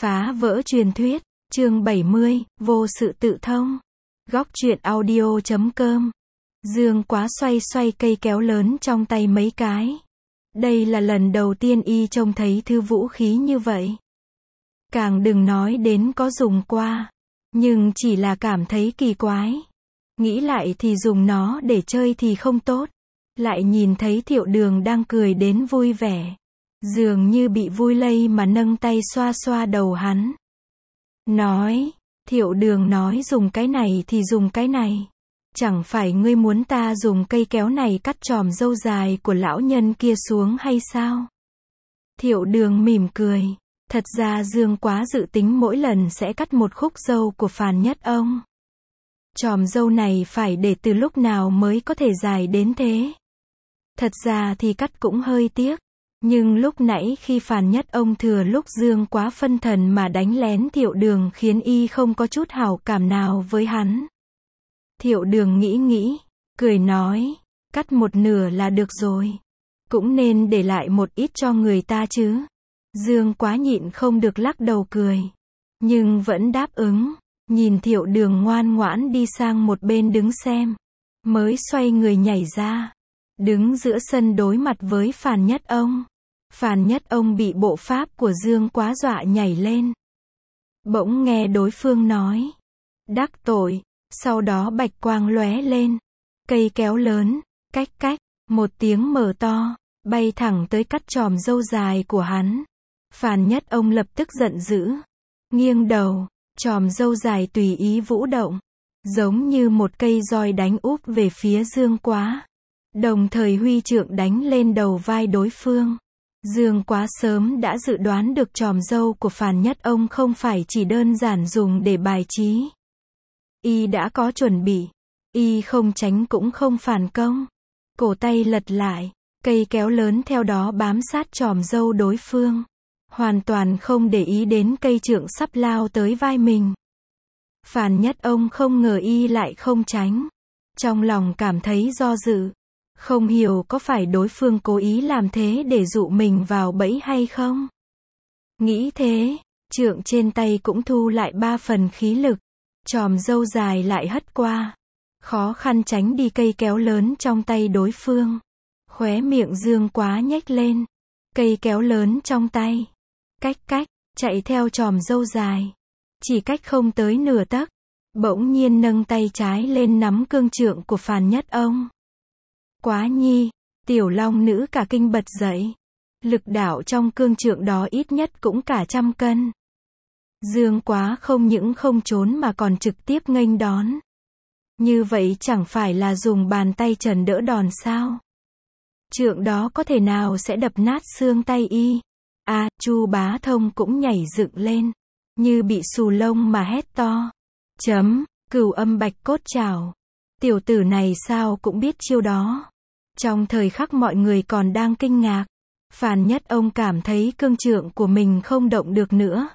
Phá vỡ truyền thuyết, chương 70, vô sự tự thông. Góc truyện audio.com. Dương Quá xoay xoay cây kéo lớn trong tay mấy cái. Đây là lần đầu tiên y trông thấy thứ vũ khí như vậy. Càng đừng nói đến có dùng qua. Nhưng chỉ là cảm thấy kỳ quái. Nghĩ lại thì dùng nó để chơi thì không tốt. Lại nhìn thấy Thiệu Đường đang cười đến vui vẻ. Dường như bị vui lây mà nâng tay xoa xoa đầu hắn. Nói, Thiệu Đường nói dùng cái này thì dùng cái này. Chẳng phải ngươi muốn ta dùng cây kéo này cắt chòm râu dài của lão nhân kia xuống hay sao? Thiệu Đường mỉm cười. Thật ra Dương Quá dự tính mỗi lần sẽ cắt một khúc râu của Phàn Nhất ông. Chòm râu này phải để từ lúc nào mới có thể dài đến thế? Thật ra thì cắt cũng hơi tiếc. Nhưng lúc nãy khi Phàn Nhất ông thừa lúc Dương Quá phân thần mà đánh lén Thiệu Đường khiến y không có chút hảo cảm nào với hắn. Thiệu Đường nghĩ, cười nói, cắt một nửa là được rồi. Cũng nên để lại một ít cho người ta chứ. Dương Quá nhịn không được lắc đầu cười. Nhưng vẫn đáp ứng, nhìn Thiệu Đường ngoan ngoãn đi sang một bên đứng xem. Mới xoay người nhảy ra. Đứng giữa sân đối mặt với Phàn Nhất ông. Phàn Nhất ông bị bộ pháp của Dương Quá dọa nhảy lên. Bỗng nghe đối phương nói. Đắc tội. Sau đó bạch quang lóe lên. Cây kéo lớn, cách, một tiếng mở to, bay thẳng tới cắt chòm râu dài của hắn. Phàn Nhất ông lập tức giận dữ. Nghiêng đầu, chòm râu dài tùy ý vũ động. Giống như một cây roi đánh úp về phía Dương Quá. Đồng thời huy trượng đánh lên đầu vai đối phương. Dương Quá sớm đã dự đoán được chòm râu của Phàn Nhất ông không phải chỉ đơn giản dùng để bài trí. Y đã có chuẩn bị. Y không tránh cũng không phản công. Cổ tay lật lại, cây kéo lớn theo đó bám sát chòm râu đối phương. Hoàn toàn không để ý đến cây trượng sắp lao tới vai mình. Phàn Nhất ông không ngờ y lại không tránh. Trong lòng cảm thấy do dự. Không hiểu có phải đối phương cố ý làm thế để dụ mình vào bẫy hay không? Nghĩ thế, trượng trên tay cũng thu lại 3 phần khí lực. Chòm râu dài lại hất qua. Khó khăn tránh đi cây kéo lớn trong tay đối phương. Khóe miệng Dương Quá nhếch lên. Cây kéo lớn trong tay. Cách, chạy theo chòm râu dài. Chỉ cách không tới nửa tấc. Bỗng nhiên nâng tay trái lên nắm cương trượng của Phàn Nhất ông. Quá nhi, Tiểu Long nữ cả kinh bật dậy. Lực đạo trong cương trượng đó ít nhất cũng cả 100 cân. Dương Quá không những không trốn mà còn trực tiếp nghênh đón. Như vậy chẳng phải là dùng bàn tay trần đỡ đòn sao? Trượng đó có thể nào sẽ đập nát xương tay y? Chu Bá Thông cũng nhảy dựng lên. Như bị xù lông mà hét to. Cửu âm bạch cốt trảo. Tiểu tử này sao cũng biết chiêu đó. Trong thời khắc mọi người còn đang kinh ngạc. Phàn Nhất ông cảm thấy cương trượng của mình không động được nữa.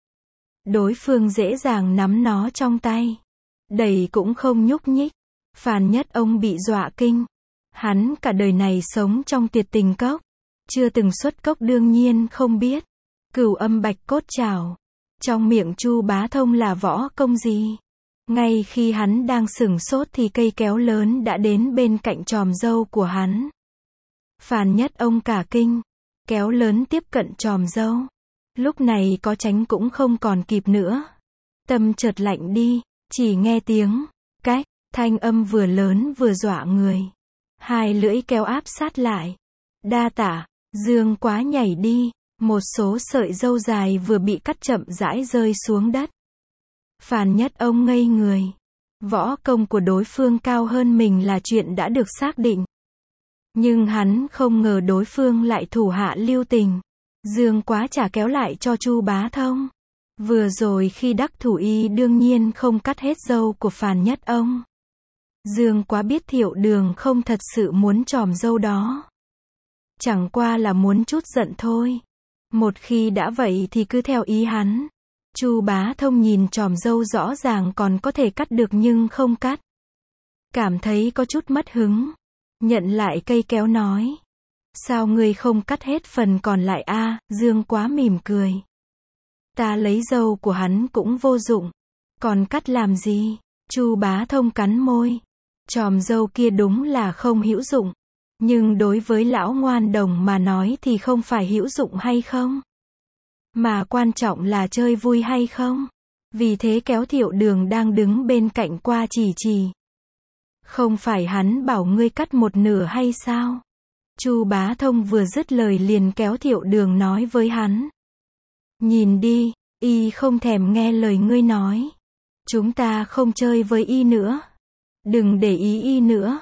Đối phương dễ dàng nắm nó trong tay. Đẩy cũng không nhúc nhích. Phàn Nhất ông bị dọa kinh. Hắn cả đời này sống trong tuyệt tình cốc. Chưa từng xuất cốc đương nhiên không biết. Cửu âm bạch cốt trảo. Trong miệng Chu Bá Thông là võ công gì? Ngay khi hắn đang sửng sốt thì cây kéo lớn đã đến bên cạnh chòm râu của hắn. Phàn Nhất ông cả kinh. Kéo lớn tiếp cận chòm râu. Lúc này có tránh cũng không còn kịp nữa. Tâm chợt lạnh đi, chỉ nghe tiếng, cách, thanh âm vừa lớn vừa dọa người. Hai lưỡi kéo áp sát lại. Đa tả, Dương Quá nhảy đi, một số sợi râu dài vừa bị cắt chậm rãi rơi xuống đất. Phàn Nhất ông ngây người. Võ công của đối phương cao hơn mình là chuyện đã được xác định. Nhưng hắn không ngờ đối phương lại thủ hạ lưu tình. Dương Quá trả kéo lại cho Chu Bá Thông. Vừa rồi khi đắc thủ y đương nhiên không cắt hết râu của Phàn Nhất ông. Dương Quá biết Thiệu Đường không thật sự muốn chòm râu đó. Chẳng qua là muốn chút giận thôi. Một khi đã vậy thì cứ theo ý hắn. Chu Bá Thông nhìn chòm râu rõ ràng còn có thể cắt được nhưng không cắt. Cảm thấy có chút mất hứng. Nhận lại cây kéo nói. Sao ngươi không cắt hết phần còn lại Dương Quá mỉm cười. Ta lấy dâu của hắn cũng vô dụng. Còn cắt làm gì? Chu Bá Thông cắn môi. Chòm dâu kia đúng là không hữu dụng. Nhưng đối với lão ngoan đồng mà nói thì không phải hữu dụng hay không? Mà quan trọng là chơi vui hay không? Vì thế kéo Thiệu Đường đang đứng bên cạnh qua chỉ. Không phải hắn bảo ngươi cắt một nửa hay sao? Chu Bá Thông vừa dứt lời liền kéo Thiệu Đường nói với hắn. Nhìn đi, y không thèm nghe lời ngươi nói. Chúng ta không chơi với y nữa. Đừng để ý y nữa.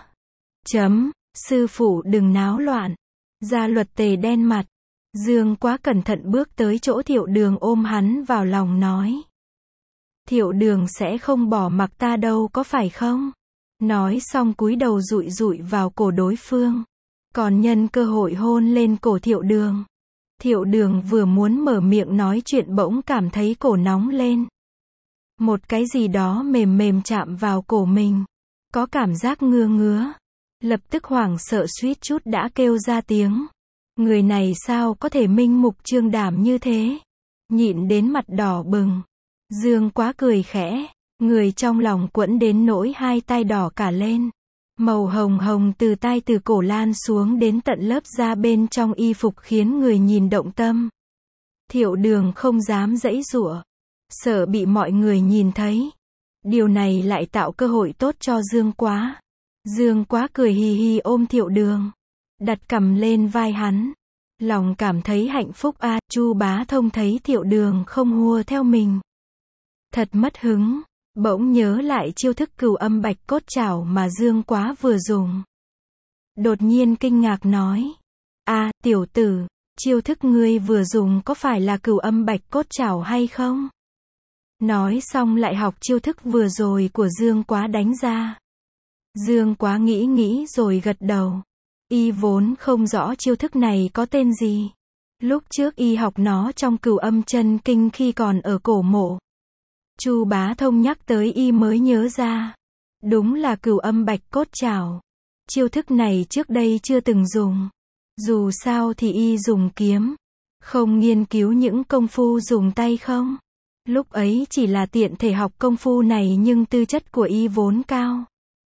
Sư phụ đừng náo loạn. Gia Luật Tề đen mặt. Dương Quá cẩn thận bước tới chỗ Thiệu Đường ôm hắn vào lòng nói. Thiệu Đường sẽ không bỏ mặc ta đâu có phải không? Nói xong cúi đầu dụi vào cổ đối phương. Còn nhân cơ hội hôn lên cổ Thiệu Đường. Thiệu Đường vừa muốn mở miệng nói chuyện bỗng cảm thấy cổ nóng lên. Một cái gì đó mềm chạm vào cổ mình. Có cảm giác ngứa. Lập tức hoảng sợ suýt chút đã kêu ra tiếng. Người này sao có thể minh mục trương đảm như thế? Nhịn đến mặt đỏ bừng. Dương Quá cười khẽ. Người trong lòng quẫn đến nỗi hai tay đỏ cả lên. Màu hồng từ tai từ cổ lan xuống đến tận lớp da bên trong y phục khiến người nhìn động tâm. Thiệu Đường không dám giãy giụa. Sợ bị mọi người nhìn thấy. Điều này lại tạo cơ hội tốt cho Dương Quá. Dương Quá cười hì hì ôm Thiệu Đường. Đặt cằm lên vai hắn. Lòng cảm thấy hạnh phúc a. Chu Bá Thông thấy Thiệu Đường không hùa theo mình. Thật mất hứng. Bỗng nhớ lại chiêu thức Cửu Âm Bạch Cốt Trảo mà Dương Quá vừa dùng. Đột nhiên kinh ngạc nói. Tiểu tử, chiêu thức ngươi vừa dùng có phải là Cửu Âm Bạch Cốt Trảo hay không? Nói xong lại học chiêu thức vừa rồi của Dương Quá đánh ra. Dương Quá nghĩ rồi gật đầu. Y vốn không rõ chiêu thức này có tên gì. Lúc trước y học nó trong Cửu Âm Chân Kinh khi còn ở cổ mộ. Chu Bá Thông nhắc tới y mới nhớ ra. Đúng là Cửu Âm Bạch Cốt Trảo. Chiêu thức này trước đây chưa từng dùng. Dù sao thì y dùng kiếm. Không nghiên cứu những công phu dùng tay không. Lúc ấy chỉ là tiện thể học công phu này nhưng tư chất của y vốn cao.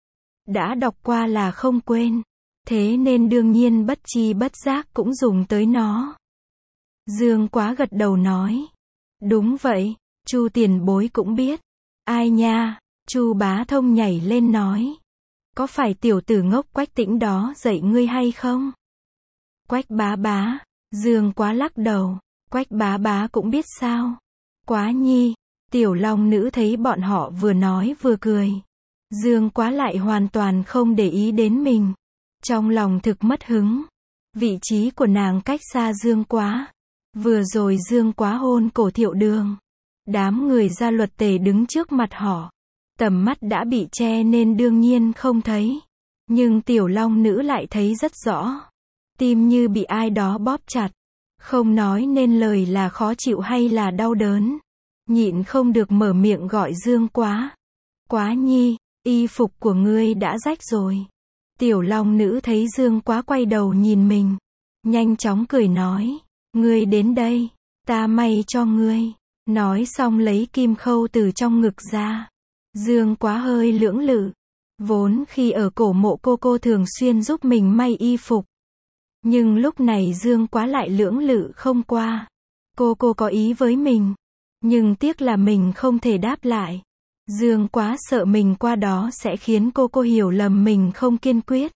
Đã đọc qua là không quên. Thế nên đương nhiên bất chi bất giác cũng dùng tới nó. Dương Quá gật đầu nói. Đúng vậy, Chu tiền bối cũng biết. Ai nha? Chu Bá Thông nhảy lên nói. Có phải tiểu tử ngốc Quách Tĩnh đó dạy ngươi hay không? Quách bá bá. Dương Quá lắc đầu. Quách bá bá cũng biết sao? Quá nhi. Tiểu Long Nữ thấy bọn họ vừa nói vừa cười. Dương Quá lại hoàn toàn không để ý đến mình. Trong lòng thực mất hứng. Vị trí của nàng cách xa Dương Quá. Vừa rồi Dương Quá hôn cổ Thiệu Đường. Đám người Gia Luật Tề đứng trước mặt họ. Tầm mắt đã bị che nên đương nhiên không thấy. Nhưng Tiểu Long Nữ lại thấy rất rõ. Tim như bị ai đó bóp chặt. Không nói nên lời là khó chịu hay là đau đớn. Nhịn không được mở miệng gọi Dương Quá. Quá nhi, y phục của ngươi đã rách rồi. Tiểu Long Nữ thấy Dương Quá quay đầu nhìn mình. Nhanh chóng cười nói. Ngươi đến đây, ta may cho ngươi. Nói xong lấy kim khâu từ trong ngực ra. Dương Quá hơi lưỡng lự. Vốn khi ở cổ mộ cô thường xuyên giúp mình may y phục. Nhưng lúc này Dương Quá lại lưỡng lự không qua. Cô có ý với mình. Nhưng tiếc là mình không thể đáp lại. Dương Quá sợ mình qua đó sẽ khiến cô hiểu lầm mình không kiên quyết.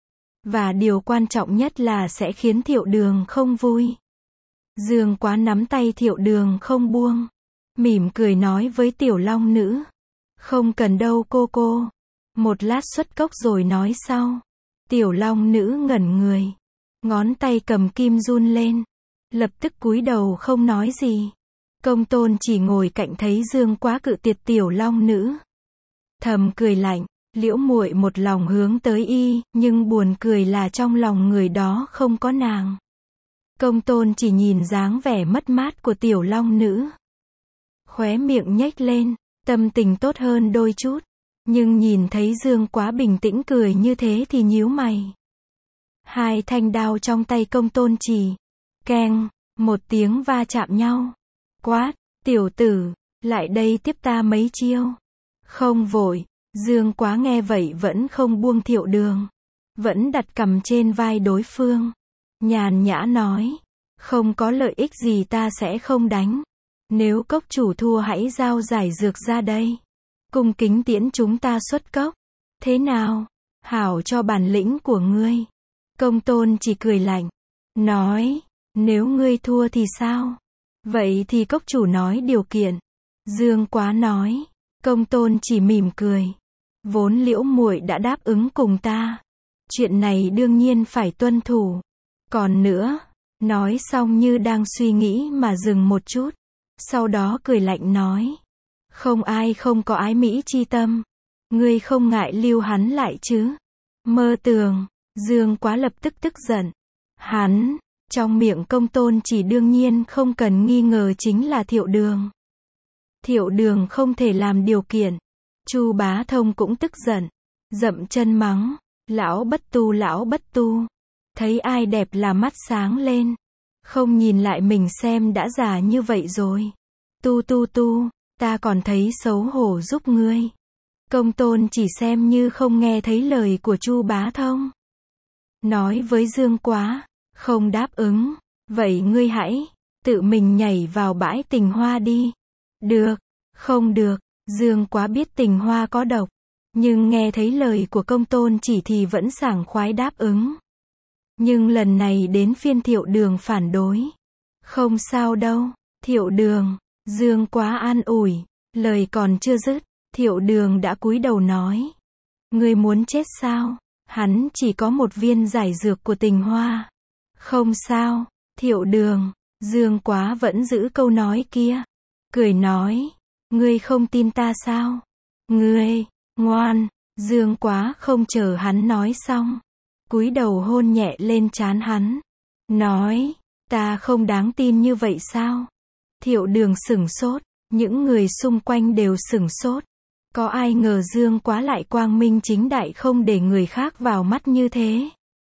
Và điều quan trọng nhất là sẽ khiến Thiệu Đường không vui. Dương Quá nắm tay Thiệu Đường không buông. Mỉm cười nói với Tiểu Long Nữ. Không cần đâu cô. Một lát xuất cốc rồi nói sau. Tiểu Long Nữ ngẩn người. Ngón tay cầm kim run lên. Lập tức cúi đầu không nói gì. Công Tôn chỉ ngồi cạnh thấy Dương Quá cự tuyệt Tiểu Long Nữ. Thầm cười lạnh. Liễu muội một lòng hướng tới y, nhưng buồn cười là trong lòng người đó không có nàng. Công Tôn chỉ nhìn dáng vẻ mất mát của Tiểu Long Nữ. Khóe miệng nhếch lên, tâm tình tốt hơn đôi chút. Nhưng nhìn thấy Dương Quá bình tĩnh cười như thế thì nhíu mày. Hai thanh đao trong tay Công Tôn chỉ. Keng, một tiếng va chạm nhau. Quát, Tiểu tử, lại đây tiếp ta mấy chiêu. Không vội, Dương Quá nghe vậy vẫn không buông Thiệu Đường. Vẫn đặt cằm trên vai đối phương. Nhàn nhã nói, không có lợi ích gì ta sẽ không đánh. Nếu cốc chủ thua hãy giao giải dược ra đây. Cung kính tiễn chúng ta xuất cốc. Thế nào? Hảo cho bản lĩnh của ngươi. Công Tôn chỉ cười lạnh. Nói, nếu ngươi thua thì sao? Vậy thì cốc chủ nói điều kiện. Dương Quá nói. Công Tôn chỉ mỉm cười. Vốn Liễu muội đã đáp ứng cùng ta. Chuyện này đương nhiên phải tuân thủ. Còn nữa, nói xong như đang suy nghĩ mà dừng một chút. Sau đó cười lạnh nói. Không ai không có ái mỹ chi tâm. Ngươi không ngại lưu hắn lại chứ? Mơ tưởng. Dương Quá lập tức giận. Hắn, trong miệng Công Tôn chỉ đương nhiên không cần nghi ngờ chính là Thiệu Đường. Thiệu Đường không thể làm điều kiện. Chu Bá Thông cũng tức giận. Dậm chân mắng. Lão bất tu. Thấy ai đẹp là mắt sáng lên. Không nhìn lại mình xem đã già như vậy rồi. Tu, ta còn thấy xấu hổ giúp ngươi. Công Tôn chỉ xem như không nghe thấy lời của Chu Bá Thông. Nói với Dương Quá, không đáp ứng, vậy ngươi hãy tự mình nhảy vào bãi tình hoa đi. Được, không được, Dương Quá biết tình hoa có độc, nhưng nghe thấy lời của Công Tôn chỉ thì vẫn sảng khoái đáp ứng. Nhưng lần này đến phiên Thiệu Đường phản đối. Không sao đâu, Thiệu Đường, Dương Quá an ủi, lời còn chưa dứt, Thiệu Đường đã cúi đầu nói. Ngươi muốn chết sao? Hắn chỉ có một viên giải dược của tình hoa. Không sao, Thiệu Đường, Dương Quá vẫn giữ câu nói kia. Cười nói, ngươi không tin ta sao? Ngươi, ngoan, Dương Quá không chờ hắn nói xong. Cúi đầu hôn nhẹ lên trán hắn. Nói, ta không đáng tin như vậy sao? Thiệu Đường sửng sốt, những người xung quanh đều sửng sốt. Có ai ngờ Dương Quá lại quang minh chính đại không để người khác vào mắt như thế.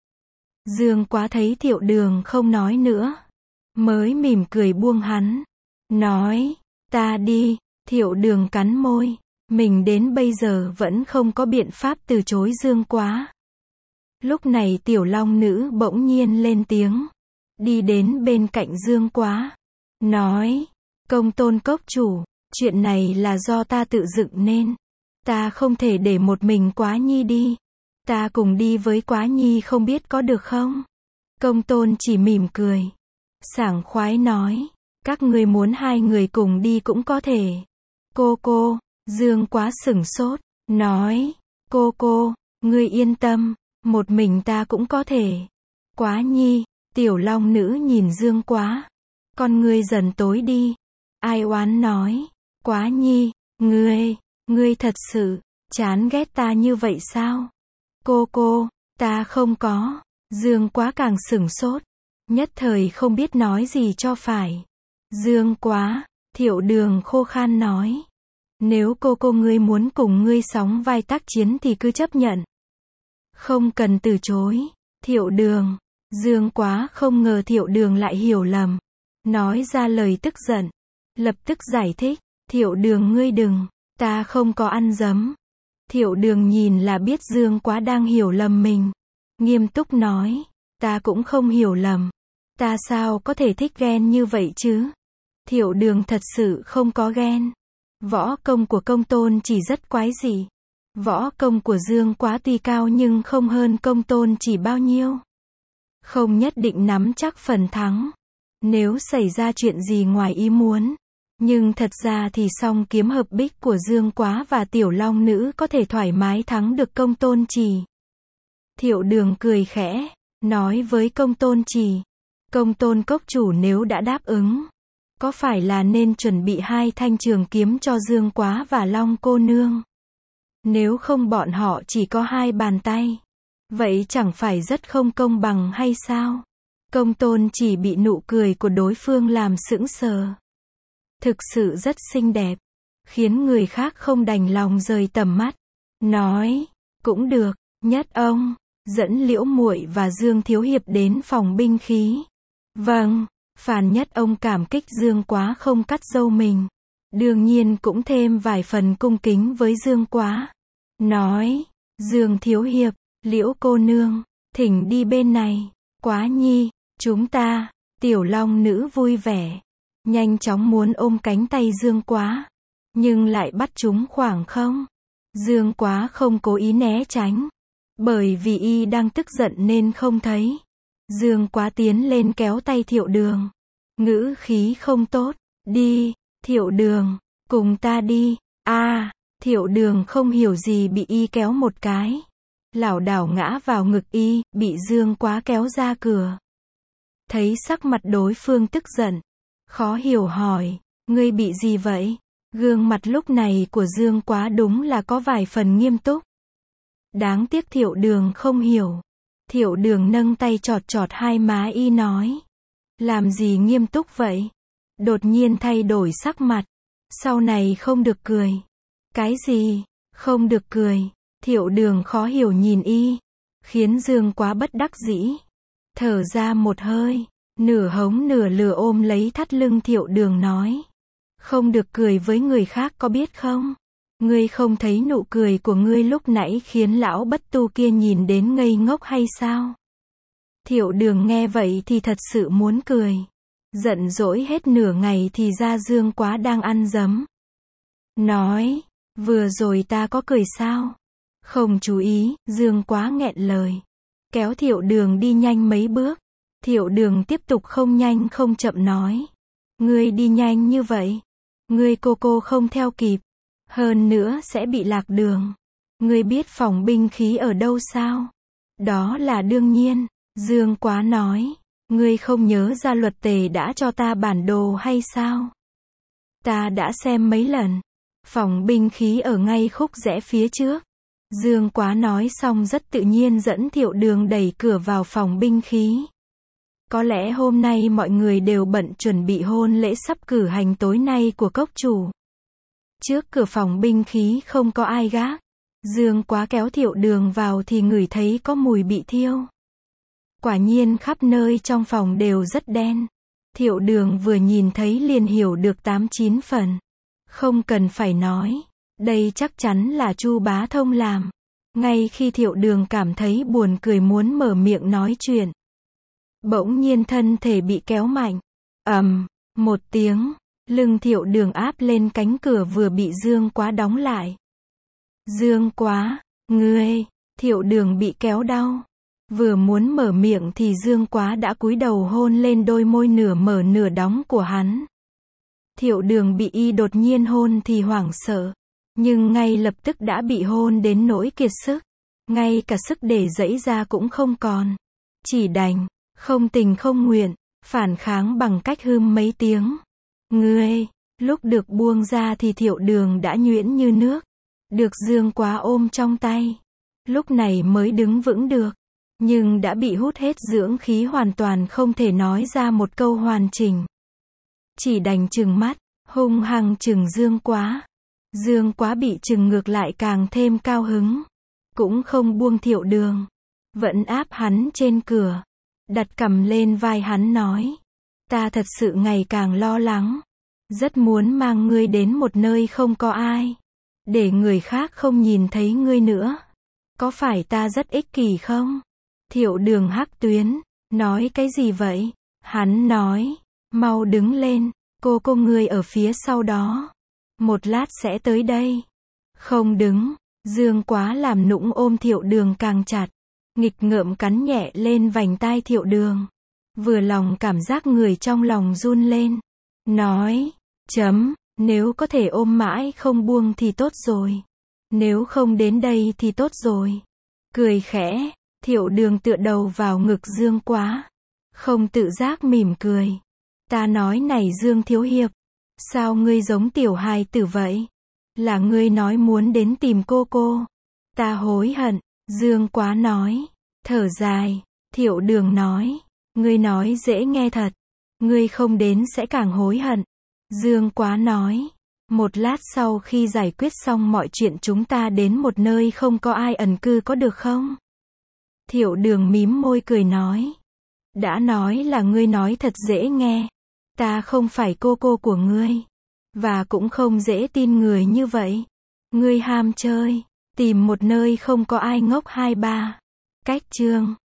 Dương Quá thấy Thiệu Đường không nói nữa. Mới mỉm cười buông hắn. Nói, ta đi, Thiệu Đường cắn môi. Mình đến bây giờ vẫn không có biện pháp từ chối Dương Quá. Lúc này Tiểu Long Nữ bỗng nhiên lên tiếng. Đi đến bên cạnh Dương Quá. Nói, Công Tôn cốc chủ, chuyện này là do ta tự dựng nên. Ta không thể để một mình Quá Nhi đi. Ta cùng đi với Quá Nhi không biết có được không? Công Tôn chỉ mỉm cười. Sảng khoái nói, các ngươi muốn hai người cùng đi cũng có thể. Cô, Dương Quá sửng sốt, nói, cô, ngươi yên tâm, một mình ta cũng có thể. Quá Nhi, Tiểu Long Nữ nhìn Dương Quá. Con ngươi dần tối đi. Ai oán nói, Quá Nhi, ngươi thật sự chán ghét ta như vậy sao? Cô, ta không có. Dương Quá càng sửng sốt, nhất thời không biết nói gì cho phải. Dương Quá, Thiệu Đường khô khan nói. Nếu cô ngươi muốn cùng ngươi sóng vai tác chiến thì cứ chấp nhận. Không cần từ chối. Thiệu Đường, Dương Quá không ngờ Thiệu Đường lại hiểu lầm. Nói ra lời tức giận. Lập tức giải thích. Thiệu Đường ngươi đừng, ta không có ăn dấm. Thiệu Đường nhìn là biết Dương Quá đang hiểu lầm mình. Nghiêm túc nói, ta cũng không hiểu lầm. Ta sao có thể thích ghen như vậy chứ? Thiệu Đường thật sự không có ghen. Võ công của Công Tôn chỉ rất quái dị. Võ công của Dương Quá tuy cao nhưng không hơn Công Tôn chỉ bao nhiêu. Không nhất định nắm chắc phần thắng. Nếu xảy ra chuyện gì ngoài ý muốn. Nhưng thật ra thì song kiếm hợp bích của Dương Quá và Tiểu Long Nữ có thể thoải mái thắng được Công Tôn chỉ. Thiệu Đường cười khẽ, nói với Công Tôn chỉ. Công Tôn cốc chủ nếu đã đáp ứng, có phải là nên chuẩn bị 2 thanh trường kiếm cho Dương Quá và Long cô nương? Nếu không bọn họ chỉ có 2 bàn tay. Vậy chẳng phải rất không công bằng hay sao? Công Tôn chỉ bị nụ cười của đối phương làm sững sờ. Thực sự rất xinh đẹp, khiến người khác không đành lòng rời tầm mắt. Nói, cũng được, Nhất ông dẫn Liễu muội và Dương thiếu hiệp đến phòng binh khí. Vâng. Phàn Nhất ông cảm kích Dương Quá không cắt râu mình. Đương nhiên cũng thêm vài phần cung kính với Dương Quá. Nói, Dương thiếu hiệp, Liễu cô nương, thỉnh đi bên này. Quá nhi, chúng ta, Tiểu Long nữ vui vẻ. Nhanh chóng muốn ôm cánh tay Dương Quá. Nhưng lại bắt chúng khoảng không. Dương Quá không cố ý né tránh. Bởi vì y đang tức giận nên không thấy. Dương Quá tiến lên kéo tay Thiệu Đường. Ngữ khí không tốt. Đi, Thiệu Đường, cùng ta đi. Thiệu Đường không hiểu gì bị y kéo một cái. Lảo đảo ngã vào ngực y, bị Dương Quá kéo ra cửa. Thấy sắc mặt đối phương tức giận. Khó hiểu hỏi, ngươi bị gì vậy? Gương mặt lúc này của Dương Quá đúng là có vài phần nghiêm túc. Đáng tiếc Thiệu Đường không hiểu. Thiệu Đường nâng tay chọt chọt hai má y nói. Làm gì nghiêm túc vậy? Đột nhiên thay đổi sắc mặt. Sau này không được cười. Cái gì? Không được cười. Thiệu Đường khó hiểu nhìn y. Khiến Dương Quá bất đắc dĩ. Thở ra một hơi. Nửa hống nửa lừa ôm lấy thắt lưng Thiệu Đường nói. Không được cười với người khác có biết không? Ngươi không thấy nụ cười của ngươi lúc nãy khiến lão bất tu kia nhìn đến ngây ngốc hay sao? Thiệu Đường nghe vậy thì thật sự muốn cười. Giận dỗi hết nửa ngày thì ra Dương Quá đang ăn dấm. Nói, vừa rồi ta có cười sao? Không chú ý, Dương Quá nghẹn lời. Kéo Thiệu Đường đi nhanh mấy bước. Thiệu Đường tiếp tục không nhanh không chậm nói. Ngươi đi nhanh như vậy. Ngươi cô không theo kịp. Hơn nữa sẽ bị lạc đường. Ngươi biết phòng binh khí ở đâu sao? Đó là đương nhiên. Dương Quá nói. Ngươi không nhớ ra Luật Tề đã cho ta bản đồ hay sao? Ta đã xem mấy lần. Phòng binh khí ở ngay khúc rẽ phía trước. Dương Quá nói xong rất tự nhiên dẫn Thiệu Đường đẩy cửa vào phòng binh khí. Có lẽ hôm nay mọi người đều bận chuẩn bị hôn lễ sắp cử hành tối nay của cốc chủ. Trước cửa phòng binh khí không có ai gác. Dương Quá kéo Thiệu Đường vào thì ngửi thấy có mùi bị thiêu. Quả nhiên khắp nơi trong phòng đều rất đen. Thiệu Đường vừa nhìn thấy liền hiểu được 8-9 phần. Không cần phải nói. Đây chắc chắn là Chu Bá Thông làm. Ngay khi Thiệu Đường cảm thấy buồn cười muốn mở miệng nói chuyện. Bỗng nhiên thân thể bị kéo mạnh. Một tiếng. Lưng Thiệu Đường áp lên cánh cửa vừa bị Dương Quá đóng lại. Dương Quá, ngươi. Thiệu Đường bị kéo đau. Vừa muốn mở miệng thì Dương Quá đã cúi đầu hôn lên đôi môi nửa mở nửa đóng của hắn. Thiệu Đường bị y đột nhiên hôn thì hoảng sợ. Nhưng ngay lập tức đã bị hôn đến nỗi kiệt sức. Ngay cả sức để giãy ra cũng không còn. Chỉ đành, không tình không nguyện, phản kháng bằng cách hưm mấy tiếng. Ngươi, lúc được buông ra thì Thiệu Đường đã nhuyễn như nước. Được Dương Quá ôm trong tay. Lúc này mới đứng vững được. Nhưng đã bị hút hết dưỡng khí hoàn toàn không thể nói ra một câu hoàn chỉnh. Chỉ đành trừng mắt, hung hăng trừng Dương Quá. Dương Quá bị trừng ngược lại càng thêm cao hứng. Cũng không buông Thiệu Đường. Vẫn áp hắn trên cửa. Đặt cằm lên vai hắn nói. Ta thật sự ngày càng lo lắng. Rất muốn mang ngươi đến một nơi không có ai. Để người khác không nhìn thấy ngươi nữa. Có phải ta rất ích kỷ không? Thiệu Đường hắc tuyến. Nói cái gì vậy? Hắn nói. Mau đứng lên. Cô ngươi ở phía sau đó. Một lát sẽ tới đây. Không đứng. Dương Quá làm nũng ôm Thiệu Đường càng chặt. Nghịch ngợm cắn nhẹ lên vành tai Thiệu Đường. Vừa lòng cảm giác người trong lòng run lên. Nói. Nếu có thể ôm mãi không buông thì tốt rồi. Nếu không đến đây thì tốt rồi. Cười khẽ. Thiệu Đường tựa đầu vào ngực Dương Quá. Không tự giác mỉm cười. Ta nói này Dương thiếu hiệp. Sao ngươi giống tiểu hài tử vậy? Là ngươi nói muốn đến tìm cô. Ta hối hận. Dương Quá nói. Thở dài. Thiệu Đường nói. Ngươi nói dễ nghe thật. Ngươi không đến sẽ càng hối hận. Dương Quá nói. Một lát sau khi giải quyết xong mọi chuyện chúng ta đến một nơi không có ai ẩn cư có được không? Thiệu Đường mím môi cười nói. Đã nói là ngươi nói thật dễ nghe. Ta không phải cô của ngươi. Và cũng không dễ tin người như vậy. Ngươi ham chơi. Tìm một nơi không có ai ngốc 23. Cách chương